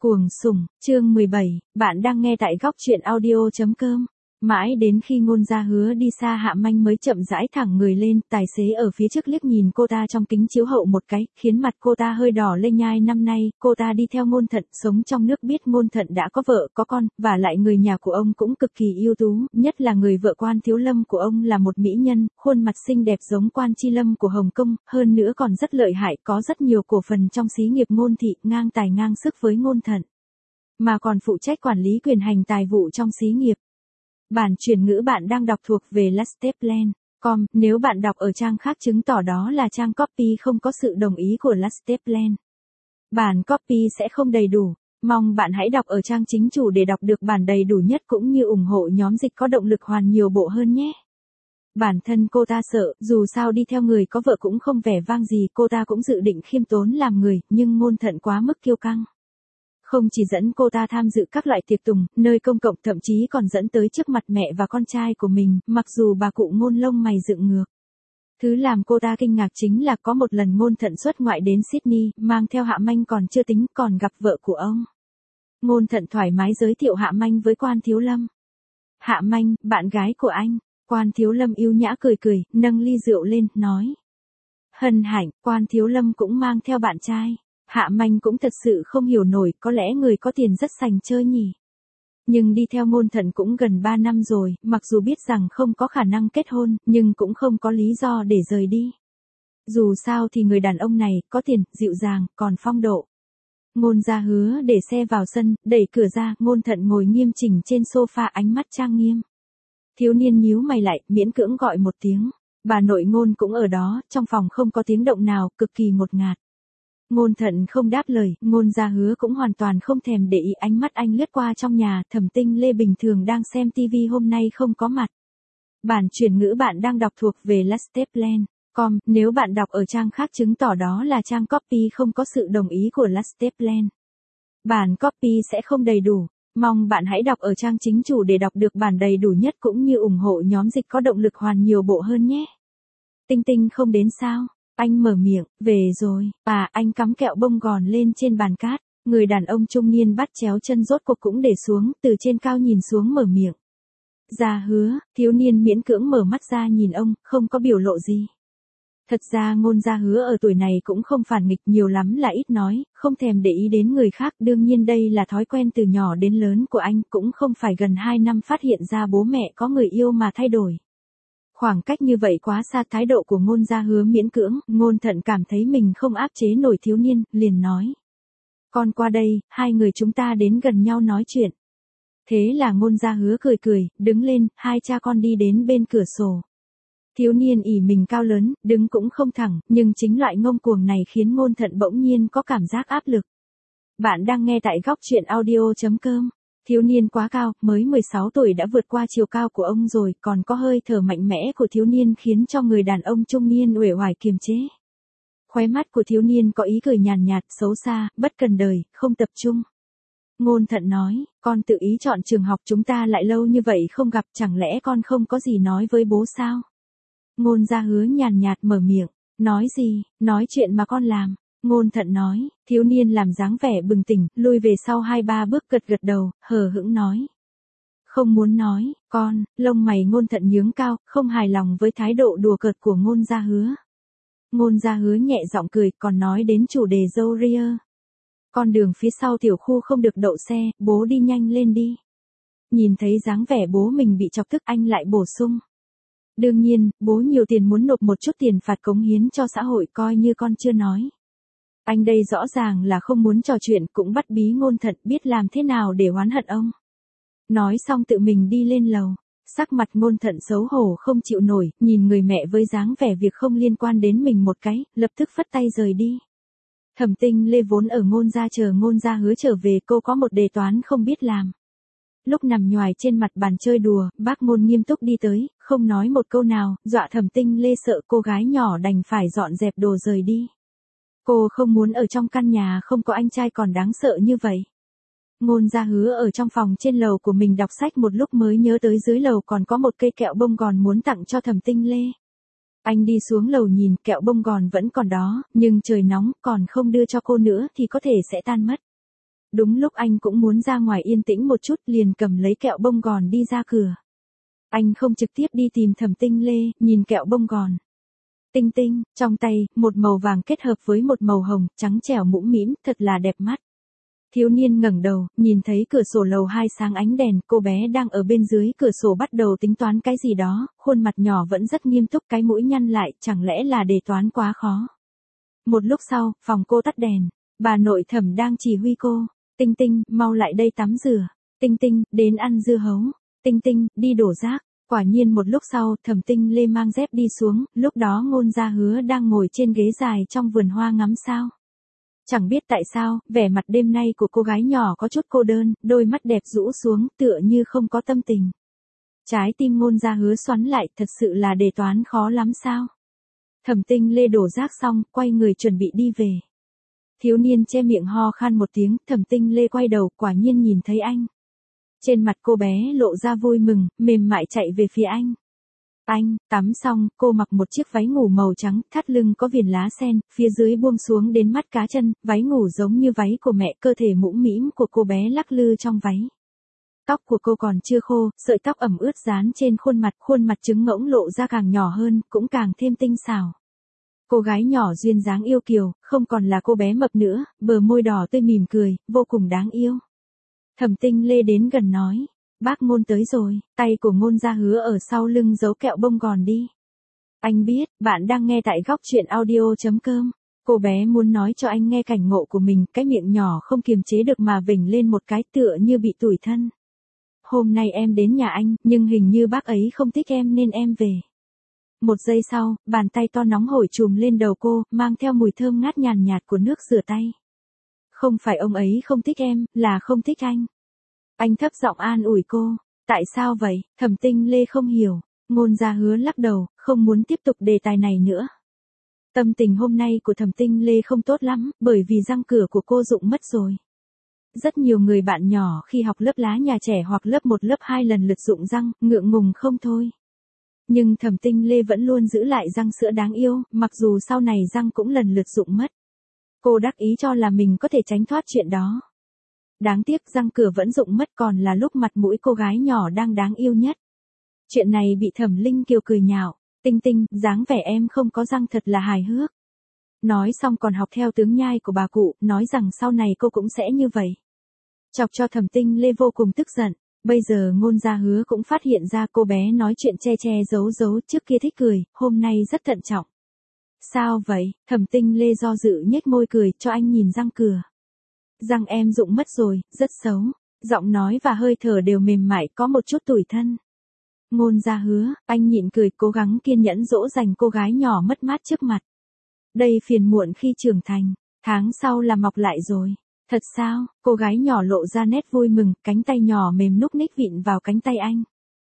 Cuồng sủng, chương 17, bạn đang nghe tại góc truyện audio.com. Mãi đến khi Ngôn Gia Hứa đi xa Hạ Manh mới chậm rãi thẳng người lên, tài xế ở phía trước liếc nhìn cô ta trong kính chiếu hậu một cái, khiến mặt cô ta hơi đỏ lên. Nhai năm nay, cô ta đi theo Ngôn Thận, sống trong nước biết Ngôn Thận đã có vợ, có con, và lại người nhà của ông cũng cực kỳ ưu tú, nhất là người vợ Quan Thiếu Lâm của ông là một mỹ nhân, khuôn mặt xinh đẹp giống Quan Chi Lâm của Hồng Kông, hơn nữa còn rất lợi hại, có rất nhiều cổ phần trong xí nghiệp Ngôn thị, ngang tài ngang sức với Ngôn Thận, mà còn phụ trách quản lý quyền hành tài vụ trong xí nghiệp. Bản chuyển ngữ bạn đang đọc thuộc về Lasteplan.com, nếu bạn đọc ở trang khác chứng tỏ đó là trang copy không có sự đồng ý của Lasteplan. Bản copy sẽ không đầy đủ, mong bạn hãy đọc ở trang chính chủ để đọc được bản đầy đủ nhất cũng như ủng hộ nhóm dịch có động lực hoàn nhiều bộ hơn nhé. Bản thân cô ta sợ, dù sao đi theo người có vợ cũng không vẻ vang gì, cô ta cũng dự định khiêm tốn làm người, nhưng Ngôn Thận quá mức kiêu căng. Không chỉ dẫn cô ta tham dự các loại tiệc tùng, nơi công cộng, thậm chí còn dẫn tới trước mặt mẹ và con trai của mình, mặc dù bà cụ Ngôn lông mày dựng ngược. Thứ làm cô ta kinh ngạc chính là có một lần Ngôn Thận xuất ngoại đến Sydney, mang theo Hạ Manh còn chưa tính, còn gặp vợ của ông. Ngôn Thận thoải mái giới thiệu Hạ Manh với Quan Thiếu Lâm. Hạ Manh, bạn gái của anh. Quan Thiếu Lâm yêu nhã cười cười, nâng ly rượu lên, nói. Hân hạnh, Quan Thiếu Lâm cũng mang theo bạn trai. Hạ Manh cũng thật sự không hiểu nổi, có lẽ người có tiền rất sành chơi nhỉ. Nhưng đi theo Ngôn Thận cũng gần 3 năm rồi, mặc dù biết rằng không có khả năng kết hôn, nhưng cũng không có lý do để rời đi. Dù sao thì người đàn ông này, có tiền, dịu dàng, còn phong độ. Ngôn Gia Hứa để xe vào sân, đẩy cửa ra, Ngôn Thận ngồi nghiêm chỉnh trên sofa, ánh mắt trang nghiêm. Thiếu niên nhíu mày lại, miễn cưỡng gọi một tiếng. Bà nội Ngôn cũng ở đó, trong phòng không có tiếng động nào, cực kỳ ngột ngạt. Ngôn Thận không đáp lời, Ngôn Gia Hứa cũng hoàn toàn không thèm để ý, ánh mắt anh lướt qua trong nhà, Thẩm Tinh Lê bình thường đang xem TV hôm nay không có mặt. Bản chuyển ngữ bạn đang đọc thuộc về Lasteplan.com, nếu bạn đọc ở trang khác chứng tỏ đó là trang copy không có sự đồng ý của Lasteplan. Bản copy sẽ không đầy đủ, mong bạn hãy đọc ở trang chính chủ để đọc được bản đầy đủ nhất cũng như ủng hộ nhóm dịch có động lực hoàn nhiều bộ hơn nhé. Tinh Tinh không đến sao? Anh mở miệng, về rồi, anh cắm kẹo bông gòn lên trên bàn cát, người đàn ông trung niên bắt chéo chân rốt cuộc cũng để xuống, từ trên cao nhìn xuống mở miệng. Gia Hứa, thiếu niên miễn cưỡng mở mắt ra nhìn ông, không có biểu lộ gì. Thật ra Ngôn Gia Hứa ở tuổi này cũng không phản nghịch, nhiều lắm là ít nói, không thèm để ý đến người khác, đương nhiên đây là thói quen từ nhỏ đến lớn của anh, cũng không phải gần 2 năm phát hiện ra bố mẹ có người yêu mà thay đổi. Khoảng cách như vậy quá xa, thái độ của Ngôn Gia Hứa miễn cưỡng, Ngôn Thận cảm thấy mình không áp chế nổi thiếu niên, liền nói. Con qua đây, hai người chúng ta đến gần nhau nói chuyện. Thế là Ngôn Gia Hứa cười cười, đứng lên, hai cha con đi đến bên cửa sổ. Thiếu niên ỷ mình cao lớn, đứng cũng không thẳng, nhưng chính loại ngông cuồng này khiến Ngôn Thận bỗng nhiên có cảm giác áp lực. Bạn đang nghe tại góc truyện audio.com. Thiếu niên quá cao, mới 16 tuổi đã vượt qua chiều cao của ông rồi, còn có hơi thở mạnh mẽ của thiếu niên khiến cho người đàn ông trung niên uể oải kiềm chế. Khóe mắt của thiếu niên có ý cười nhàn nhạt, xấu xa, bất cần đời, không tập trung. Ngôn Thận nói, con tự ý chọn trường học, chúng ta lại lâu như vậy không gặp, chẳng lẽ con không có gì nói với bố sao? Ngôn Gia Hứa nhàn nhạt mở miệng, nói gì, nói chuyện mà con làm. Ngôn Thận nói, thiếu niên làm dáng vẻ bừng tỉnh, lui về sau 2-3 bước, gật gật đầu, hờ hững nói. Không muốn nói, con, lông mày Ngôn Thận nhướng cao, không hài lòng với thái độ đùa cợt của Ngôn Gia Hứa. Ngôn Gia Hứa nhẹ giọng cười, còn nói đến chủ đề dâu ria. Con đường phía sau tiểu khu không được đậu xe, bố đi nhanh lên đi. Nhìn thấy dáng vẻ bố mình bị chọc tức, anh lại bổ sung. Đương nhiên, bố nhiều tiền muốn nộp một chút tiền phạt cống hiến cho xã hội, coi như con chưa nói. Anh đây rõ ràng là không muốn trò chuyện, cũng bắt bí Ngôn Thận biết làm thế nào để oán hận ông. Nói xong tự mình đi lên lầu. Sắc mặt Ngôn Thận xấu hổ không chịu nổi, nhìn người mẹ với dáng vẻ việc không liên quan đến mình một cái, lập tức phất tay rời đi. Thẩm Tinh Lê vốn ở Ngôn gia chờ Ngôn Gia Hứa trở về, cô có một đề toán không biết làm. Lúc nằm nhoài trên mặt bàn chơi đùa, bác Ngôn nghiêm túc đi tới, không nói một câu nào, dọa Thẩm Tinh Lê sợ cô gái nhỏ đành phải dọn dẹp đồ rời đi. Cô không muốn ở trong căn nhà không có anh trai còn đáng sợ như vậy. Ngôn Gia Hứa ở trong phòng trên lầu của mình đọc sách một lúc mới nhớ tới dưới lầu còn có một cây kẹo bông gòn muốn tặng cho Thẩm Tinh Lê. Anh đi xuống lầu nhìn, kẹo bông gòn vẫn còn đó, nhưng trời nóng, còn không đưa cho cô nữa thì có thể sẽ tan mất. Đúng lúc anh cũng muốn ra ngoài yên tĩnh một chút liền cầm lấy kẹo bông gòn đi ra cửa. Anh không trực tiếp đi tìm Thẩm Tinh Lê, nhìn kẹo bông gòn. Tinh tinh, trong tay, một màu vàng kết hợp với một màu hồng, trắng trẻo mũm mĩm, thật là đẹp mắt. Thiếu niên ngẩng đầu, nhìn thấy cửa sổ lầu 2 sáng ánh đèn, cô bé đang ở bên dưới cửa sổ bắt đầu tính toán cái gì đó, khuôn mặt nhỏ vẫn rất nghiêm túc, cái mũi nhăn lại, chẳng lẽ là đề toán quá khó. Một lúc sau, phòng cô tắt đèn, bà nội Thẩm đang chỉ huy cô. Tinh tinh, mau lại đây tắm rửa. Tinh tinh, đến ăn dưa hấu. Tinh tinh, đi đổ rác. Quả nhiên một lúc sau, Thẩm Tinh Lê mang dép đi xuống, lúc đó Ngôn Gia Hứa đang ngồi trên ghế dài trong vườn hoa ngắm sao. Chẳng biết tại sao, vẻ mặt đêm nay của cô gái nhỏ có chút cô đơn, đôi mắt đẹp rũ xuống, tựa như không có tâm tình. Trái tim Ngôn Gia Hứa xoắn lại, thật sự là đề toán khó lắm sao. Thẩm Tinh Lê đổ rác xong, quay người chuẩn bị đi về. Thiếu niên che miệng ho khan một tiếng, Thẩm Tinh Lê quay đầu, quả nhiên nhìn thấy anh. Trên mặt cô bé lộ ra vui mừng, mềm mại chạy về phía anh. Anh, tắm xong, cô mặc một chiếc váy ngủ màu trắng, thắt lưng có viền lá sen, phía dưới buông xuống đến mắt cá chân, váy ngủ giống như váy của mẹ, cơ thể mũm mĩm của cô bé lắc lư trong váy. Tóc của cô còn chưa khô, sợi tóc ẩm ướt dán trên khuôn mặt trứng ngỗng lộ ra càng nhỏ hơn, cũng càng thêm tinh xảo. Cô gái nhỏ duyên dáng yêu kiều, không còn là cô bé mập nữa, bờ môi đỏ tươi mỉm cười, vô cùng đáng yêu. Thẩm Tinh Lê đến gần nói, bác Ngôn tới rồi, tay của Ngôn Gia Hứa ở sau lưng giấu kẹo bông gòn đi. Anh biết, bạn đang nghe tại góc truyện audio.com. Cô bé muốn nói cho anh nghe cảnh ngộ của mình, cái miệng nhỏ không kiềm chế được mà vểnh lên một cái tựa như bị tủi thân. Hôm nay em đến nhà anh, nhưng hình như bác ấy không thích em nên em về. Một giây sau, bàn tay to nóng hổi trùm lên đầu cô, mang theo mùi thơm ngát nhàn nhạt của nước rửa tay. Không phải ông ấy không thích em, là không thích anh. Anh thấp giọng an ủi cô. Tại sao vậy? Thẩm Tinh Lê không hiểu. Ngôn Gia Hứa lắc đầu, không muốn tiếp tục đề tài này nữa. Tâm tình hôm nay của Thẩm Tinh Lê không tốt lắm, bởi vì răng cửa của cô rụng mất rồi. Rất nhiều người bạn nhỏ khi học lớp lá nhà trẻ hoặc lớp 1 lớp 2 lần lượt rụng răng, ngượng ngùng không thôi. Nhưng Thẩm Tinh Lê vẫn luôn giữ lại răng sữa đáng yêu, mặc dù sau này răng cũng lần lượt rụng mất. Cô đắc ý cho là mình có thể tránh thoát chuyện đó. Đáng tiếc răng cửa vẫn rụng mất, còn là lúc mặt mũi cô gái nhỏ đang đáng yêu nhất. Chuyện này bị Thẩm Linh Kiều cười nhạo. Tinh tinh, dáng vẻ em không có răng thật là hài hước. Nói xong còn học theo tướng nhai của bà cụ, nói rằng sau này cô cũng sẽ như vậy. Chọc cho Thẩm Tinh Lê vô cùng tức giận. Bây giờ Ngôn Gia Hứa cũng phát hiện ra cô bé nói chuyện che che giấu giấu, trước kia thích cười, hôm nay rất thận trọng. Sao vậy? Thẩm Tinh Lê do dự nhếch môi cười, cho anh nhìn răng cửa. Răng em rụng mất rồi, rất xấu. Giọng nói và hơi thở đều mềm mại, có một chút tủi thân. Ngôn Gia Hứa, anh nhịn cười, cố gắng kiên nhẫn dỗ dành cô gái nhỏ mất mát trước mặt. Đây phiền muộn khi trưởng thành, tháng sau là mọc lại rồi. Thật sao? Cô gái nhỏ lộ ra nét vui mừng, cánh tay nhỏ mềm núc ních vịn vào cánh tay anh.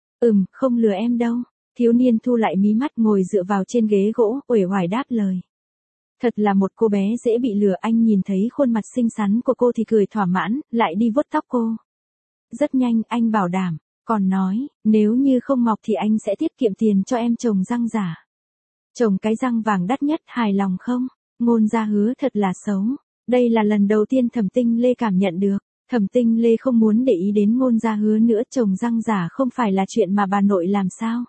Không lừa em đâu. Thiếu niên thu lại mí mắt, ngồi dựa vào trên ghế gỗ, uể oải đáp lời. Thật là một cô bé dễ bị lừa. Anh nhìn thấy khuôn mặt xinh xắn của cô thì cười thỏa mãn, lại đi vuốt tóc cô. Rất nhanh, anh bảo đảm, còn nói, nếu như không mọc thì anh sẽ tiết kiệm tiền cho em trồng răng giả. Trồng cái răng vàng đắt nhất, hài lòng không? Ngôn Gia Hứa thật là xấu. Đây là lần đầu tiên Thẩm Tinh Lê cảm nhận được. Thẩm Tinh Lê không muốn để ý đến Ngôn Gia Hứa nữa, trồng răng giả không phải là chuyện mà bà nội làm sao?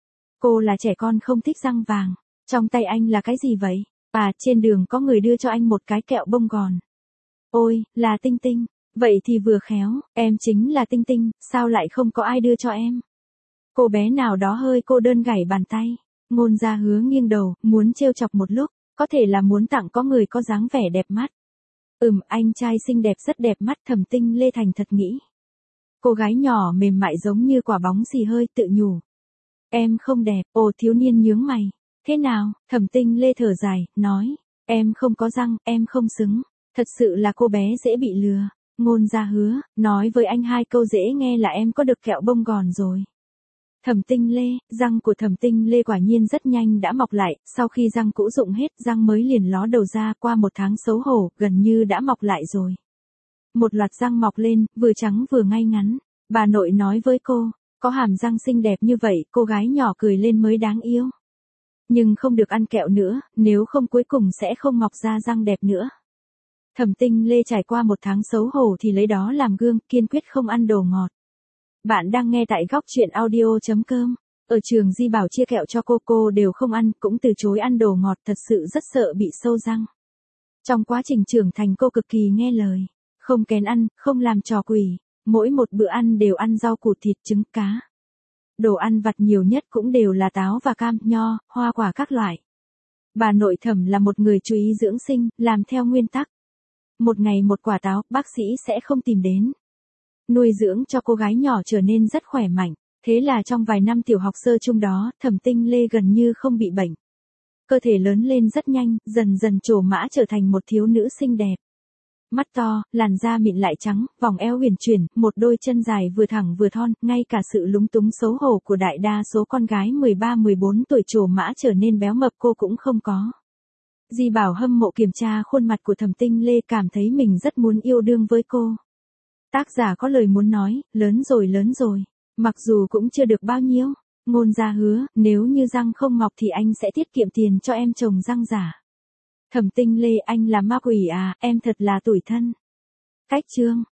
Cô là trẻ con không thích răng vàng. Trong tay anh là cái gì vậy? Trên đường có người đưa cho anh một cái kẹo bông gòn. Ôi, là Tinh Tinh. Vậy thì vừa khéo, em chính là Tinh Tinh, sao lại không có ai đưa cho em? Cô bé nào đó hơi cô đơn gảy bàn tay. Ngôn Gia Hứa nghiêng đầu, muốn trêu chọc một lúc, có thể là muốn tặng có người có dáng vẻ đẹp mắt. Anh trai xinh đẹp rất đẹp mắt, Thẩm Tinh Lê thành thật nghĩ. Cô gái nhỏ mềm mại giống như quả bóng xì hơi, tự nhủ. Em không đẹp. Thiếu niên nhướng mày. Thế nào? Thẩm Tinh Lê thở dài, nói. Em không có răng, em không xứng. Thật sự là cô bé dễ bị lừa. Ngôn Gia Hứa, nói với anh 2 câu dễ nghe là em có được kẹo bông gòn rồi. Thẩm Tinh Lê, răng của Thẩm Tinh Lê quả nhiên rất nhanh đã mọc lại, sau khi răng cũ rụng hết, răng mới liền ló đầu ra, qua 1 tháng xấu hổ, gần như đã mọc lại rồi. Một loạt răng mọc lên, vừa trắng vừa ngay ngắn. Bà nội nói với cô, có hàm răng xinh đẹp như vậy, cô gái nhỏ cười lên mới đáng yêu. Nhưng không được ăn kẹo nữa, nếu không cuối cùng sẽ không mọc ra răng đẹp nữa. Thẩm Tinh Lê trải qua một tháng xấu hổ thì lấy đó làm gương, kiên quyết không ăn đồ ngọt. Bạn đang nghe tại góc chuyện audio.com. Ở trường Di Bảo chia kẹo cho cô đều không ăn, cũng từ chối ăn đồ ngọt, thật sự rất sợ bị sâu răng. Trong quá trình trưởng thành cô cực kỳ nghe lời, không kén ăn, không làm trò quỷ, mỗi một bữa ăn đều ăn rau củ thịt trứng cá. Đồ ăn vặt nhiều nhất cũng đều là táo và cam, nho, hoa quả các loại. Bà nội Thẩm là một người chú ý dưỡng sinh, làm theo nguyên tắc. Một ngày một quả táo, bác sĩ sẽ không tìm đến. Nuôi dưỡng cho cô gái nhỏ trở nên rất khỏe mạnh. Thế là trong vài năm tiểu học sơ chung đó, Thẩm Tinh Lê gần như không bị bệnh. Cơ thể lớn lên rất nhanh, dần dần trổ mã trở thành một thiếu nữ xinh đẹp. Mắt to, làn da mịn lại trắng, vòng eo huyền chuyển, một đôi chân dài vừa thẳng vừa thon, ngay cả sự lúng túng xấu hổ của đại đa số con gái 13-14 tuổi trổ mã trở nên béo mập cô cũng không có. Di Bảo hâm mộ kiểm tra khuôn mặt của Thẩm Tinh Lê, cảm thấy mình rất muốn yêu đương với cô. Tác giả có lời muốn nói, lớn rồi. Mặc dù cũng chưa được bao nhiêu, ngôn gia hứa, nếu như răng không mọc thì anh sẽ tiết kiệm tiền cho em trồng răng giả. Thẩm Tinh Lê, anh là ma quỷ à, em thật là tủi thân. Cách chương.